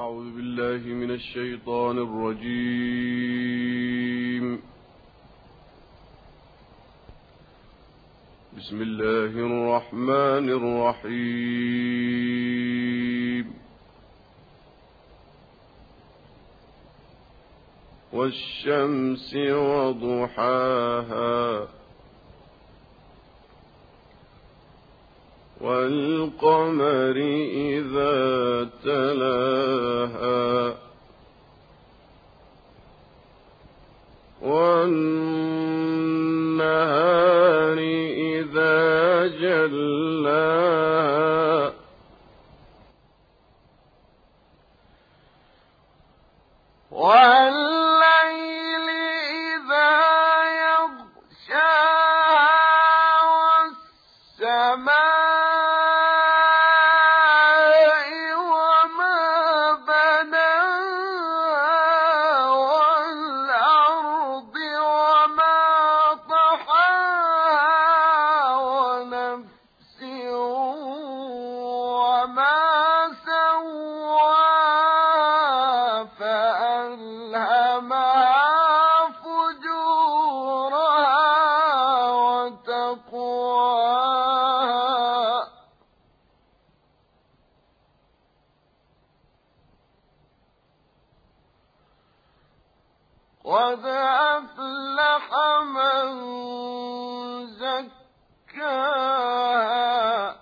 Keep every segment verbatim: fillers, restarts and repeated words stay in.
أعوذ بالله من الشيطان الرجيم. بسم الله الرحمن الرحيم. والشمس وضحاها والقمر إذا تلاها والنهار إذا جلاها والليل إذا يغشاها والسماء قد أفلح من زكاها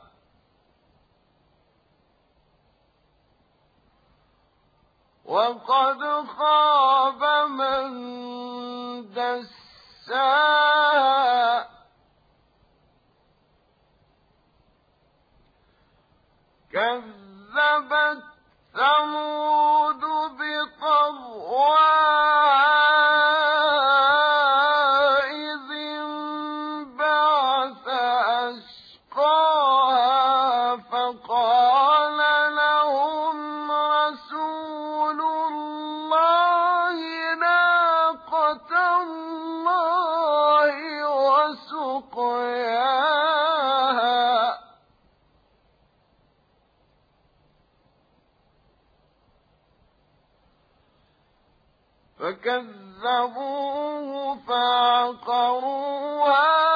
وقد خاب من دساها كذبت ثمود بطغواها إذ انبعث أشقاها فقال لهم رسول الله ناقة الله وسقياها فكذبوه فعقروها